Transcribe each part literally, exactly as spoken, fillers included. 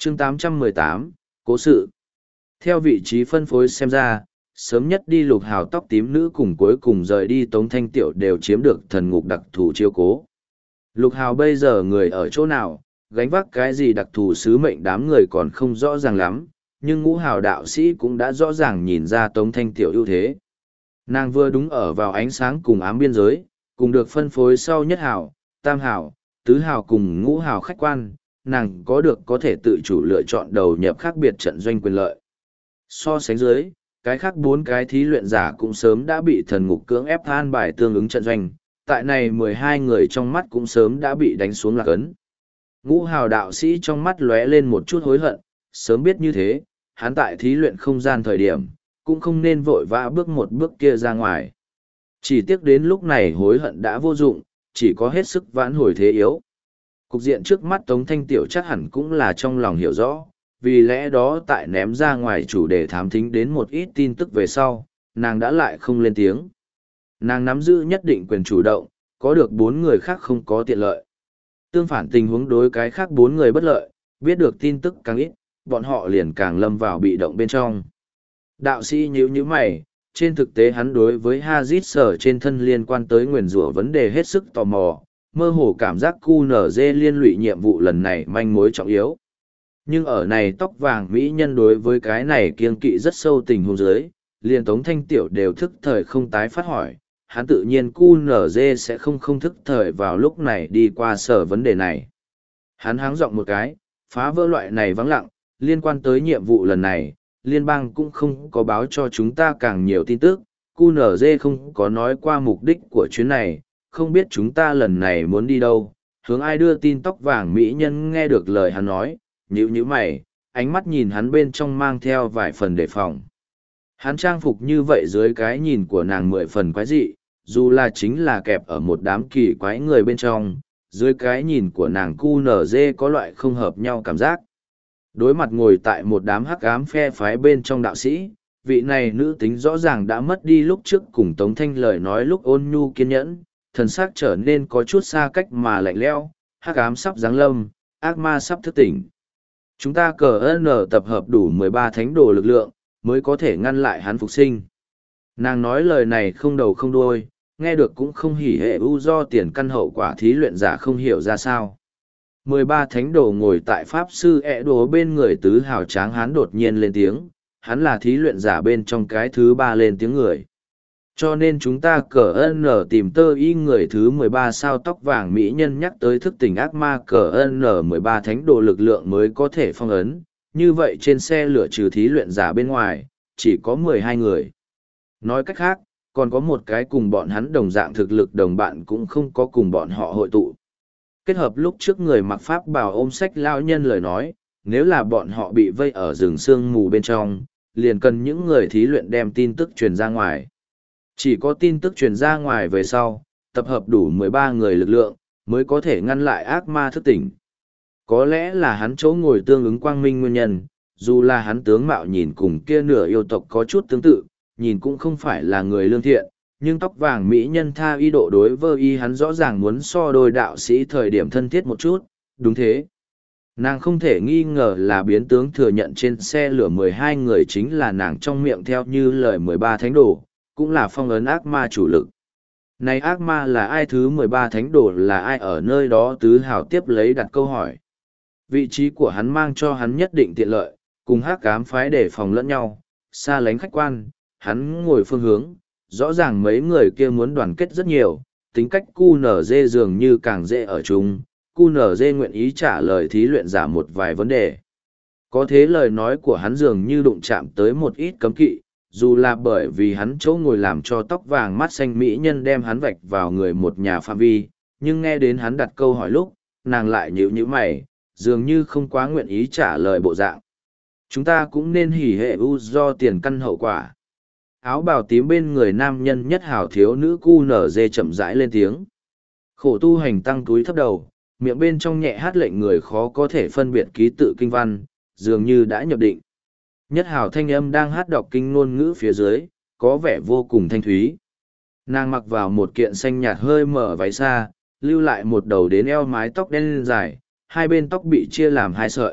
chương tám trăm mười tám, cố sự. Theo vị trí phân phối xem ra, sớm nhất đi lục hào tóc tím nữ cùng cuối cùng rời đi Tống Thanh Tiểu đều chiếm được thần ngục đặc thù chiêu cố. Lục hào bây giờ người ở chỗ nào, gánh vác cái gì đặc thù sứ mệnh đám người còn không rõ ràng lắm, nhưng ngũ hào đạo sĩ cũng đã rõ ràng nhìn ra Tống Thanh Tiểu ưu thế. Nàng vừa đúng ở vào ánh sáng cùng ám biên giới, cùng được phân phối sau nhất hào, tam hào, tứ hào cùng ngũ hào khách quan, nàng có được có thể tự chủ lựa chọn đầu nhập khác biệt trận doanh quyền lợi. So sánh dưới, cái khác bốn cái thí luyện giả cũng sớm đã bị thần ngục cưỡng ép an bài tương ứng trận doanh, tại này mười hai người trong mắt cũng sớm đã bị đánh xuống lạc ấn. Ngũ hào đạo sĩ trong mắt lóe lên một chút hối hận, sớm biết như thế, hắn tại thí luyện không gian thời điểm, cũng không nên vội vã bước một bước kia ra ngoài. Chỉ tiếc đến lúc này hối hận đã vô dụng, chỉ có hết sức vãn hồi thế yếu. Cục diện trước mắt Tống Thanh Tiểu chắc hẳn cũng là trong lòng hiểu rõ, vì lẽ đó tại ném ra ngoài chủ đề thám thính đến một ít tin tức về sau, nàng đã lại không lên tiếng. Nàng nắm giữ nhất định quyền chủ động, có được bốn người khác không có tiện lợi. Tương phản tình huống đối cái khác bốn người bất lợi, biết được tin tức càng ít, bọn họ liền càng lâm vào bị động bên trong. Đạo sĩ nhíu nhíu mày, trên thực tế hắn đối với Hazit sở trên thân liên quan tới nguyền rủa vấn đề hết sức tò mò, mơ hồ cảm giác cu nở dê liên lụy nhiệm vụ lần này manh mối trọng yếu. Nhưng ở này tóc vàng mỹ nhân đối với cái này kiêng kỵ rất sâu tình huống dưới, liền Tống Thanh Tiểu đều thức thời không tái phát hỏi, hắn tự nhiên cu nở dê sẽ không không thức thời vào lúc này đi qua sở vấn đề này. Hắn háng giọng một cái, phá vỡ loại này vắng lặng, liên quan tới nhiệm vụ lần này, liên bang cũng không có báo cho chúng ta càng nhiều tin tức, cu nở dê không có nói qua mục đích của chuyến này, không biết chúng ta lần này muốn đi đâu, hướng ai đưa tin tóc vàng mỹ nhân nghe được lời hắn nói, nhíu nhíu mày, ánh mắt nhìn hắn bên trong mang theo vài phần đề phòng. Hắn trang phục như vậy dưới cái nhìn của nàng mười phần quái dị, dù là chính là kẹp ở một đám kỳ quái người bên trong, dưới cái nhìn của nàng cu nở dê có loại không hợp nhau cảm giác. Đối mặt ngồi tại một đám hắc ám phe phái bên trong đạo sĩ, vị này nữ tính rõ ràng đã mất đi lúc trước cùng Tống Thanh lời nói lúc ôn nhu kiên nhẫn, thần sắc trở nên có chút xa cách mà lạnh lẽo, hắc ám sắp giáng lâm, ác ma sắp thức tỉnh. Chúng ta cờ ơn tập hợp đủ mười ba thánh đồ lực lượng, mới có thể ngăn lại hắn phục sinh. Nàng nói lời này không đầu không đuôi, nghe được cũng không hỉ hệ u do tiền căn hậu quả thí luyện giả không hiểu ra sao. mười ba thánh đồ ngồi tại pháp sư ẹ đồ bên người tứ hào tráng hắn đột nhiên lên tiếng, hắn là thí luyện giả bên trong cái thứ ba lên tiếng người. Cho nên chúng ta cờ ơn nở tìm tơ y người thứ mười ba sao tóc vàng mỹ nhân nhắc tới thức tỉnh ác ma cờ ơn nở mười ba thánh đồ lực lượng mới có thể phong ấn, như vậy trên xe lửa trừ thí luyện giả bên ngoài, chỉ có mười hai người. Nói cách khác, còn có một cái cùng bọn hắn đồng dạng thực lực đồng bạn cũng không có cùng bọn họ hội tụ. Kết hợp lúc trước người mặc pháp bào ôm sách lao nhân lời nói, nếu là bọn họ bị vây ở rừng sương mù bên trong, liền cần những người thí luyện đem tin tức truyền ra ngoài. Chỉ có tin tức truyền ra ngoài về sau, tập hợp đủ mười ba người lực lượng, mới có thể ngăn lại ác ma thức tỉnh. Có lẽ là hắn chỗ ngồi tương ứng quang minh nguyên nhân, dù là hắn tướng mạo nhìn cùng kia nửa yêu tộc có chút tương tự, nhìn cũng không phải là người lương thiện, nhưng tóc vàng mỹ nhân tha ý độ đối với y hắn rõ ràng muốn so đôi đạo sĩ thời điểm thân thiết một chút, đúng thế. Nàng không thể nghi ngờ là biến tướng thừa nhận trên xe lửa mười hai người chính là nàng trong miệng theo như lời mười ba thánh đồ, cũng là phong ấn ác ma chủ lực. Này ác ma là ai thứ mười ba thánh đồ là ai ở nơi đó tứ hào tiếp lấy đặt câu hỏi. Vị trí của hắn mang cho hắn nhất định tiện lợi, cùng hắc ám phái để phòng lẫn nhau, xa lánh khách quan, hắn ngồi phương hướng, rõ ràng mấy người kia muốn đoàn kết rất nhiều, tính cách cu nở dê dường như càng dễ ở chung, cu nở dê nguyện ý trả lời thí luyện giả một vài vấn đề. Có thế lời nói của hắn dường như đụng chạm tới một ít cấm kỵ, dù là bởi vì hắn chỗ ngồi làm cho tóc vàng mắt xanh mỹ nhân đem hắn vạch vào người một nhà phạm vi, nhưng nghe đến hắn đặt câu hỏi lúc, nàng lại nhíu nhíu mày, dường như không quá nguyện ý trả lời bộ dạng. Chúng ta cũng nên hỉ hệ u do tiền căn hậu quả. Áo bào tím bên người nam nhân nhất hảo thiếu nữ cu nở dê chậm rãi lên tiếng. Khổ tu hành tăng túi thấp đầu, miệng bên trong nhẹ hát lệnh người khó có thể phân biệt ký tự kinh văn, dường như đã nhập định. Nhất hảo thanh âm đang hát đọc kinh ngôn ngữ phía dưới, có vẻ vô cùng thanh thúy. Nàng mặc vào một kiện xanh nhạt hơi mở váy xa, lưu lại một đầu đến eo mái tóc đen dài, hai bên tóc bị chia làm hai sợi,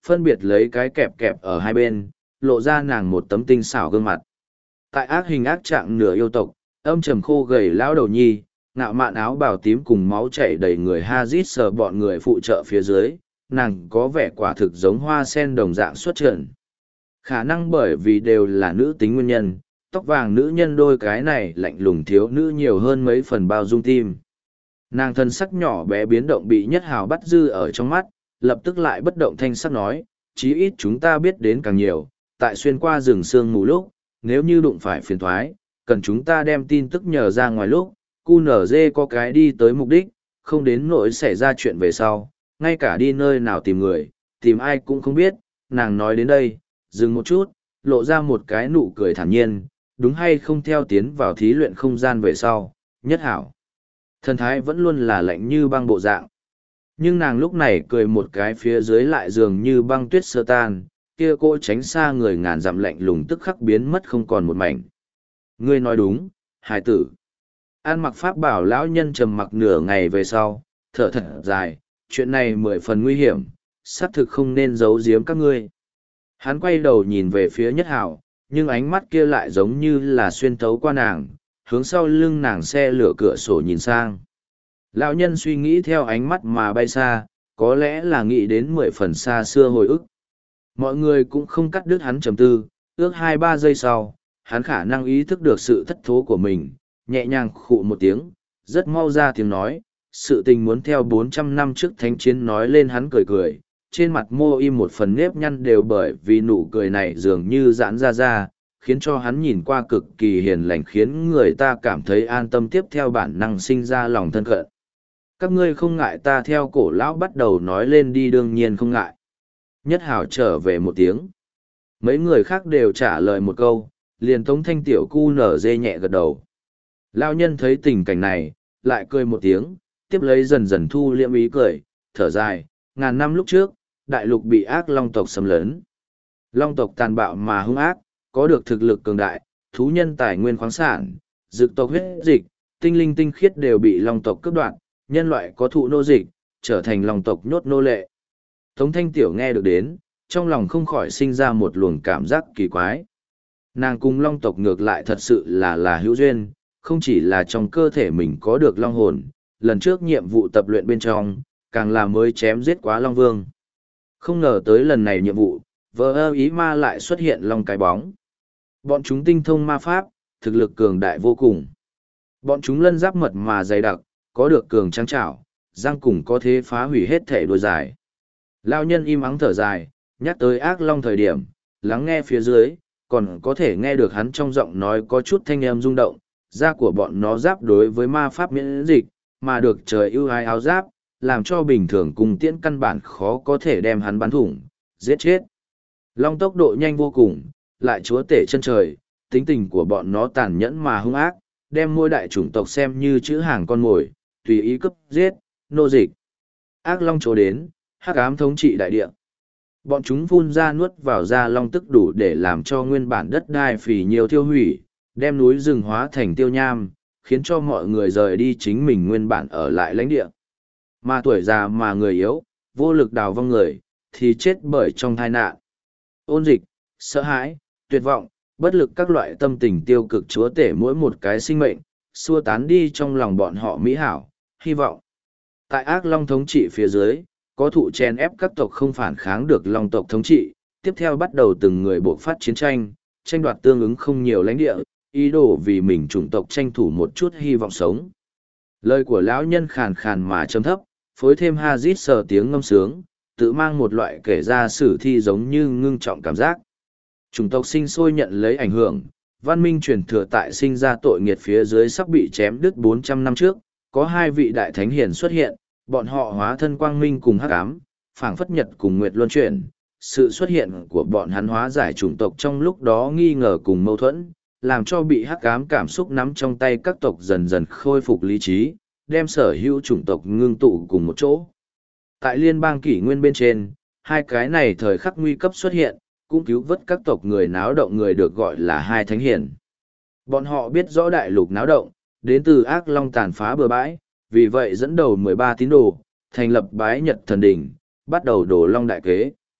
phân biệt lấy cái kẹp kẹp ở hai bên, lộ ra nàng một tấm tinh xảo gương mặt. Tại ác hình ác trạng nửa yêu tộc, âm trầm khô gầy lão đầu nhi, ngạo mạn áo bào tím cùng máu chảy đầy người Hazit sờ bọn người phụ trợ phía dưới, nàng có vẻ quả thực giống hoa sen đồng dạng xuất trận. Khả năng bởi vì đều là nữ tính nguyên nhân, tóc vàng nữ nhân đôi cái này lạnh lùng thiếu nữ nhiều hơn mấy phần bao dung tim. Nàng thân sắc nhỏ bé biến động bị Nhất Hào bắt dư ở trong mắt, lập tức lại bất động thanh sắc nói, chí ít chúng ta biết đến càng nhiều, tại xuyên qua rừng sương mù lúc, nếu như đụng phải phiền thoái, cần chúng ta đem tin tức nhờ ra ngoài lúc, cu nở dê có cái đi tới mục đích, không đến nỗi xảy ra chuyện về sau, ngay cả đi nơi nào tìm người, tìm ai cũng không biết, nàng nói đến đây, dừng một chút, lộ ra một cái nụ cười thản nhiên, đúng hay không theo tiến vào thí luyện không gian về sau, Nhất Hảo. Thần thái vẫn luôn là lạnh như băng bộ dạng. Nhưng nàng lúc này cười một cái phía dưới lại dường như băng tuyết sơ tan, kia cô tránh xa người ngàn dặm lạnh lùng tức khắc biến mất không còn một mảnh. Ngươi nói đúng, hải tử. An mặc pháp bảo lão nhân trầm mặc nửa ngày về sau, thở thật dài, chuyện này mười phần nguy hiểm, xác thực không nên giấu giếm các ngươi. Hắn quay đầu nhìn về phía Nhất Hảo, nhưng ánh mắt kia lại giống như là xuyên thấu qua nàng, hướng sau lưng nàng xe lửa cửa sổ nhìn sang. Lão nhân suy nghĩ theo ánh mắt mà bay xa, có lẽ là nghĩ đến mười phần xa xưa hồi ức. Mọi người cũng không cắt đứt hắn trầm tư, ước hai ba giây sau, hắn khả năng ý thức được sự thất thố của mình, nhẹ nhàng khụ một tiếng, rất mau ra tiếng nói, sự tình muốn theo bốn trăm năm trước thánh chiến nói lên. Hắn cười cười, trên mặt mô im một phần nếp nhăn đều bởi vì nụ cười này dường như giãn ra ra, khiến cho hắn nhìn qua cực kỳ hiền lành, khiến người ta cảm thấy an tâm, tiếp theo bản năng sinh ra lòng thân cận. Các ngươi không ngại ta theo cổ lão bắt đầu nói lên đi, đương nhiên không ngại. Nhất Hảo trở về một tiếng. Mấy người khác đều trả lời một câu, liền Tống Thanh tiểu cu nở dê nhẹ gật đầu. Lão nhân thấy tình cảnh này, lại cười một tiếng, tiếp lấy dần dần thu liễm ý cười, thở dài, ngàn năm lúc trước, đại lục bị ác long tộc xâm lấn. Long tộc tàn bạo mà hung ác, có được thực lực cường đại, thú nhân tài nguyên khoáng sản, dược tộc huyết dịch, tinh linh tinh khiết đều bị long tộc cướp đoạt, nhân loại có thụ nô dịch, trở thành long tộc nhốt nô lệ. Tống Thanh Tiểu nghe được đến, trong lòng không khỏi sinh ra một luồng cảm giác kỳ quái. Nàng cùng long tộc ngược lại thật sự là là hữu duyên, không chỉ là trong cơ thể mình có được long hồn, lần trước nhiệm vụ tập luyện bên trong, càng là mới chém giết quá long vương. Không ngờ tới lần này nhiệm vụ, vờ ơ ý ma lại xuất hiện long cái bóng. Bọn chúng tinh thông ma pháp, thực lực cường đại vô cùng. Bọn chúng lân giáp mật mà dày đặc, có được cường trắng trảo, răng cùng có thế phá hủy hết thể đuôi dài. Lao nhân im ắng thở dài, nhắc tới ác long thời điểm, lắng nghe phía dưới, còn có thể nghe được hắn trong giọng nói có chút thanh âm rung động, da của bọn nó giáp đối với ma pháp miễn dịch, mà được trời ưu ái áo giáp, làm cho bình thường cùng tiễn căn bản khó có thể đem hắn bắn thủng, giết chết. Long tốc độ nhanh vô cùng, lại chúa tể chân trời, tính tình của bọn nó tàn nhẫn mà hung ác, đem mỗi đại chủng tộc xem như chữ hàng con mồi, tùy ý cướp giết, nô dịch. Ác long chỗ đến, hắc ám thống trị đại địa. Bọn chúng phun ra nuốt vào da long tức đủ để làm cho nguyên bản đất đai phì nhiều thiêu hủy, đem núi rừng hóa thành tiêu nham, khiến cho mọi người rời đi chính mình nguyên bản ở lại lãnh địa. Mà tuổi già mà người yếu, vô lực đào vong người, thì chết bởi trong tai nạn. Ôn dịch, sợ hãi, tuyệt vọng, bất lực các loại tâm tình tiêu cực chúa tể mỗi một cái sinh mệnh, xua tán đi trong lòng bọn họ mỹ hảo, hy vọng. Tại ác long thống trị phía dưới, có thụ chèn ép các tộc không phản kháng được long tộc thống trị, tiếp theo bắt đầu từng người buộc phát chiến tranh, tranh đoạt tương ứng không nhiều lãnh địa, ý đồ vì mình chủng tộc tranh thủ một chút hy vọng sống. Lời của lão nhân khàn khàn mà trầm thấp, phối thêm Hazit sờ tiếng ngâm sướng, tự mang một loại kể ra sử thi giống như ngưng trọng cảm giác. Chủng tộc sinh sôi nhận lấy ảnh hưởng, văn minh truyền thừa tại sinh ra tội nghiệt phía dưới sắp bị chém đứt bốn trăm năm trước, có hai vị đại thánh hiền xuất hiện, bọn họ hóa thân quang minh cùng hắc ám, phảng phất nhật cùng nguyệt luân chuyển. Sự xuất hiện của bọn hắn hóa giải chủng tộc trong lúc đó nghi ngờ cùng mâu thuẫn, làm cho bị hắc ám cảm xúc nắm trong tay các tộc dần dần khôi phục lý trí, đem sở hữu chủng tộc ngưng tụ cùng một chỗ. Tại liên bang kỷ nguyên bên trên, hai cái này thời khắc nguy cấp xuất hiện, cũng cứu vớt các tộc người náo động người được gọi là hai thánh hiền. Bọn họ biết rõ đại lục náo động, đến từ ác long tàn phá bừa bãi, vì vậy dẫn đầu mười ba tín đồ, thành lập bái nhật thần đỉnh, bắt đầu đổ long đại kế.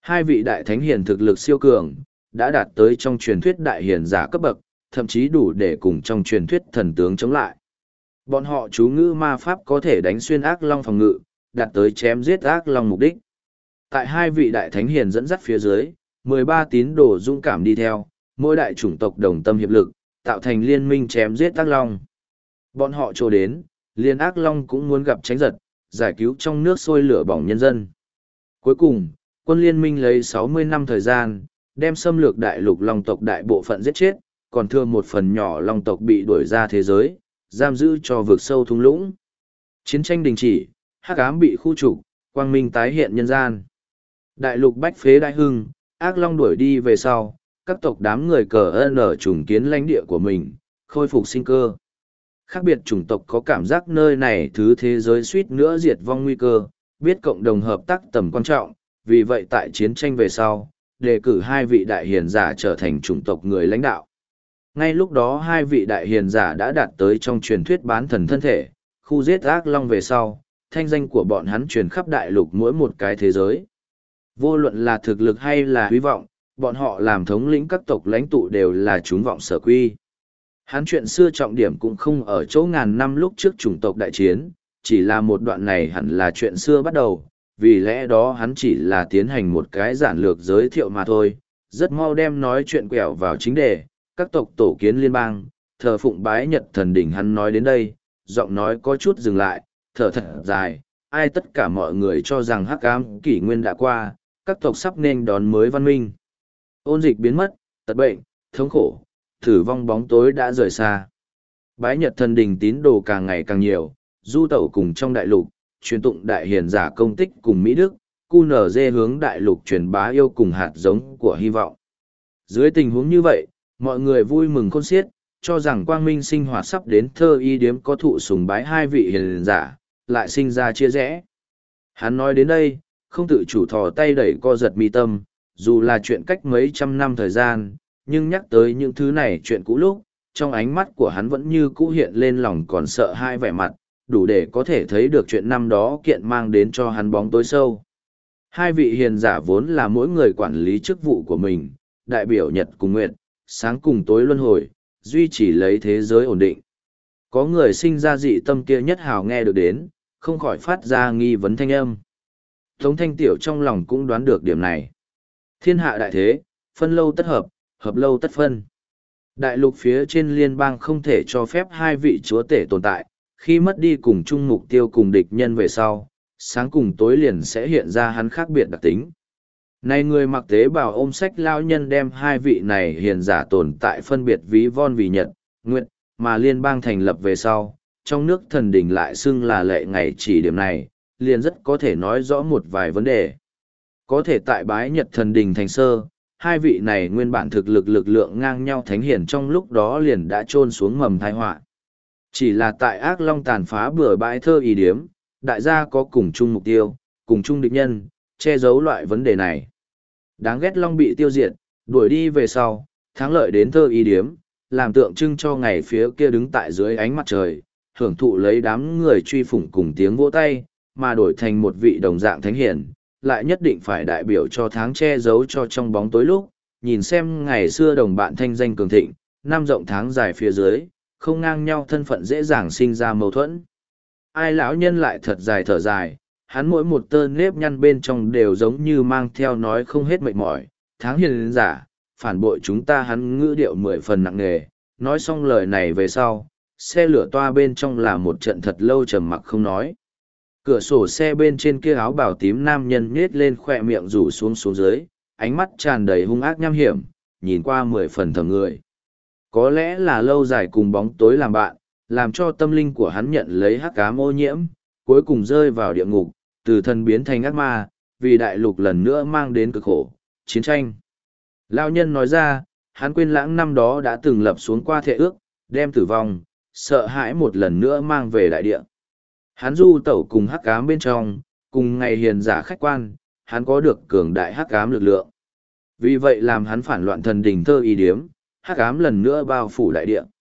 Hai vị đại thánh hiền thực lực siêu cường, đã đạt tới trong truyền thuyết đại hiền giả cấp bậc, thậm chí đủ để cùng trong truyền thuyết thần tướng chống lại. Bọn họ chú ngữ ma pháp có thể đánh xuyên ác long phòng ngự, đạt tới chém giết ác long mục đích. Tại hai vị đại thánh hiền dẫn dắt phía dưới, mười ba tín đồ dũng cảm đi theo, mỗi đại chủng tộc đồng tâm hiệp lực, tạo thành liên minh chém giết ác long. Bọn họ trồ đến, liên ác long cũng muốn gặp tránh giật, giải cứu trong nước sôi lửa bỏng nhân dân. Cuối cùng, quân liên minh lấy sáu mươi năm thời gian, đem xâm lược đại lục long tộc đại bộ phận giết chết, còn thừa một phần nhỏ long tộc bị đuổi ra thế giới, giam giữ cho vực sâu thung lũng. Chiến tranh đình chỉ, hắc ám bị khu trục, quang minh tái hiện nhân gian. Đại lục bách phế đại hưng, ác long đuổi đi về sau, các tộc đám người cờ ơn ở trùng kiến lãnh địa của mình, khôi phục sinh cơ. Khác biệt chủng tộc có cảm giác nơi này thứ thế giới suýt nữa diệt vong nguy cơ, biết cộng đồng hợp tác tầm quan trọng, vì vậy tại chiến tranh về sau, đề cử hai vị đại hiền giả trở thành chủng tộc người lãnh đạo. Ngay lúc đó hai vị đại hiền giả đã đạt tới trong truyền thuyết bán thần thân thể, khu giết ác long về sau, thanh danh của bọn hắn truyền khắp đại lục mỗi một cái thế giới. Vô luận là thực lực hay là hy vọng, bọn họ làm thống lĩnh các tộc lãnh tụ đều là chúng vọng sở quy. Hắn chuyện xưa trọng điểm cũng không ở chỗ ngàn năm lúc trước chủng tộc đại chiến, chỉ là một đoạn này hẳn là chuyện xưa bắt đầu, vì lẽ đó hắn chỉ là tiến hành một cái giản lược giới thiệu mà thôi, rất mau đem nói chuyện quẹo vào chính đề, các tộc tổ kiến liên bang, thờ phụng bái nhật thần đỉnh. Hắn nói đến đây, giọng nói có chút dừng lại, thở thật dài, ai tất cả mọi người cho rằng hắc ám kỷ nguyên đã qua, các tộc sắp nên đón mới văn minh. Ôn dịch biến mất, tật bệnh, thống khổ, thử vong bóng tối đã rời xa. Bái nhật thần đình tín đồ càng ngày càng nhiều, du tẩu cùng trong đại lục, truyền tụng đại hiền giả công tích cùng Mỹ Đức, cu nở dê hướng đại lục truyền bá yêu cùng hạt giống của hy vọng. Dưới tình huống như vậy, mọi người vui mừng khôn xiết, cho rằng quang minh sinh hoạt sắp đến, thơ y điếm có thụ sùng bái hai vị hiền giả, lại sinh ra chia rẽ. Hắn nói đến đây, không tự chủ thò tay đẩy co giật mi tâm, dù là chuyện cách mấy trăm năm thời gian, nhưng nhắc tới những thứ này chuyện cũ lúc, trong ánh mắt của hắn vẫn như cũ hiện lên lòng còn sợ hai vẻ mặt, đủ để có thể thấy được chuyện năm đó kiện mang đến cho hắn bóng tối sâu. Hai vị hiền giả vốn là mỗi người quản lý chức vụ của mình, đại biểu nhật cùng nguyện, sáng cùng tối luân hồi, duy trì lấy thế giới ổn định. Có người sinh ra dị tâm kia nhất hào nghe được đến, không khỏi phát ra nghi vấn thanh âm. Tống Thanh Tiểu trong lòng cũng đoán được điểm này. Thiên hạ đại thế, phân lâu tất hợp, hợp lâu tất phân. Đại lục phía trên liên bang không thể cho phép hai vị chúa tể tồn tại, khi mất đi cùng chung mục tiêu cùng địch nhân về sau, sáng cùng tối liền sẽ hiện ra hắn khác biệt đặc tính. Này người mặc tế bào ôm sách lao nhân đem hai vị này hiền giả tồn tại phân biệt ví von vì nhật, nguyện, mà liên bang thành lập về sau, trong nước thần đỉnh lại xưng là lệ ngày chỉ điểm này, liền rất có thể nói rõ một vài vấn đề. Có thể tại bái nhật thần đỉnh thành sơ, hai vị này nguyên bản thực lực lực lượng ngang nhau thánh hiển trong lúc đó liền đã trôn xuống mầm tai họa. Chỉ là tại ác long tàn phá bừa bãi thơ y điếm, đại gia có cùng chung mục tiêu, cùng chung địch nhân, che giấu loại vấn đề này. Đáng ghét long bị tiêu diệt, đuổi đi về sau, thắng lợi đến thơ y điếm, làm tượng trưng cho ngày phía kia đứng tại dưới ánh mặt trời, hưởng thụ lấy đám người truy phủng cùng tiếng vỗ tay, mà đổi thành một vị đồng dạng thánh hiển, lại nhất định phải đại biểu cho tháng che giấu cho trong bóng tối lúc, nhìn xem ngày xưa đồng bạn thanh danh cường thịnh, năm rộng tháng dài phía dưới, không ngang nhau thân phận dễ dàng sinh ra mâu thuẫn. Ai lão nhân lại thật dài thở dài, hắn mỗi một tơ nếp nhăn bên trong đều giống như mang theo nói không hết mệt mỏi, tháng hiền giả, phản bội chúng ta. Hắn ngữ điệu mười phần nặng nề, nói xong lời này về sau, xe lửa toa bên trong là một trận thật lâu trầm mặc không nói. Cửa sổ xe bên trên kia áo bào tím nam nhân nhếch lên khỏe miệng rủ xuống xuống dưới, ánh mắt tràn đầy hung ác nham hiểm, nhìn qua mười phần thầm người. Có lẽ là lâu dài cùng bóng tối làm bạn, làm cho tâm linh của hắn nhận lấy hắc ám ô nhiễm, cuối cùng rơi vào địa ngục, từ thần biến thành ác ma, vì đại lục lần nữa mang đến cực khổ, chiến tranh. Lão nhân nói ra, hắn quên lãng năm đó đã từng lập xuống qua thệ ước, đem tử vong, sợ hãi một lần nữa mang về đại địa. Hắn du tẩu cùng hắc ám bên trong, cùng ngày hiền giả khách quan, hắn có được cường đại hắc ám lực lượng. Vì vậy làm hắn phản loạn thần đình thơ y điếm, hắc ám lần nữa bao phủ đại địa.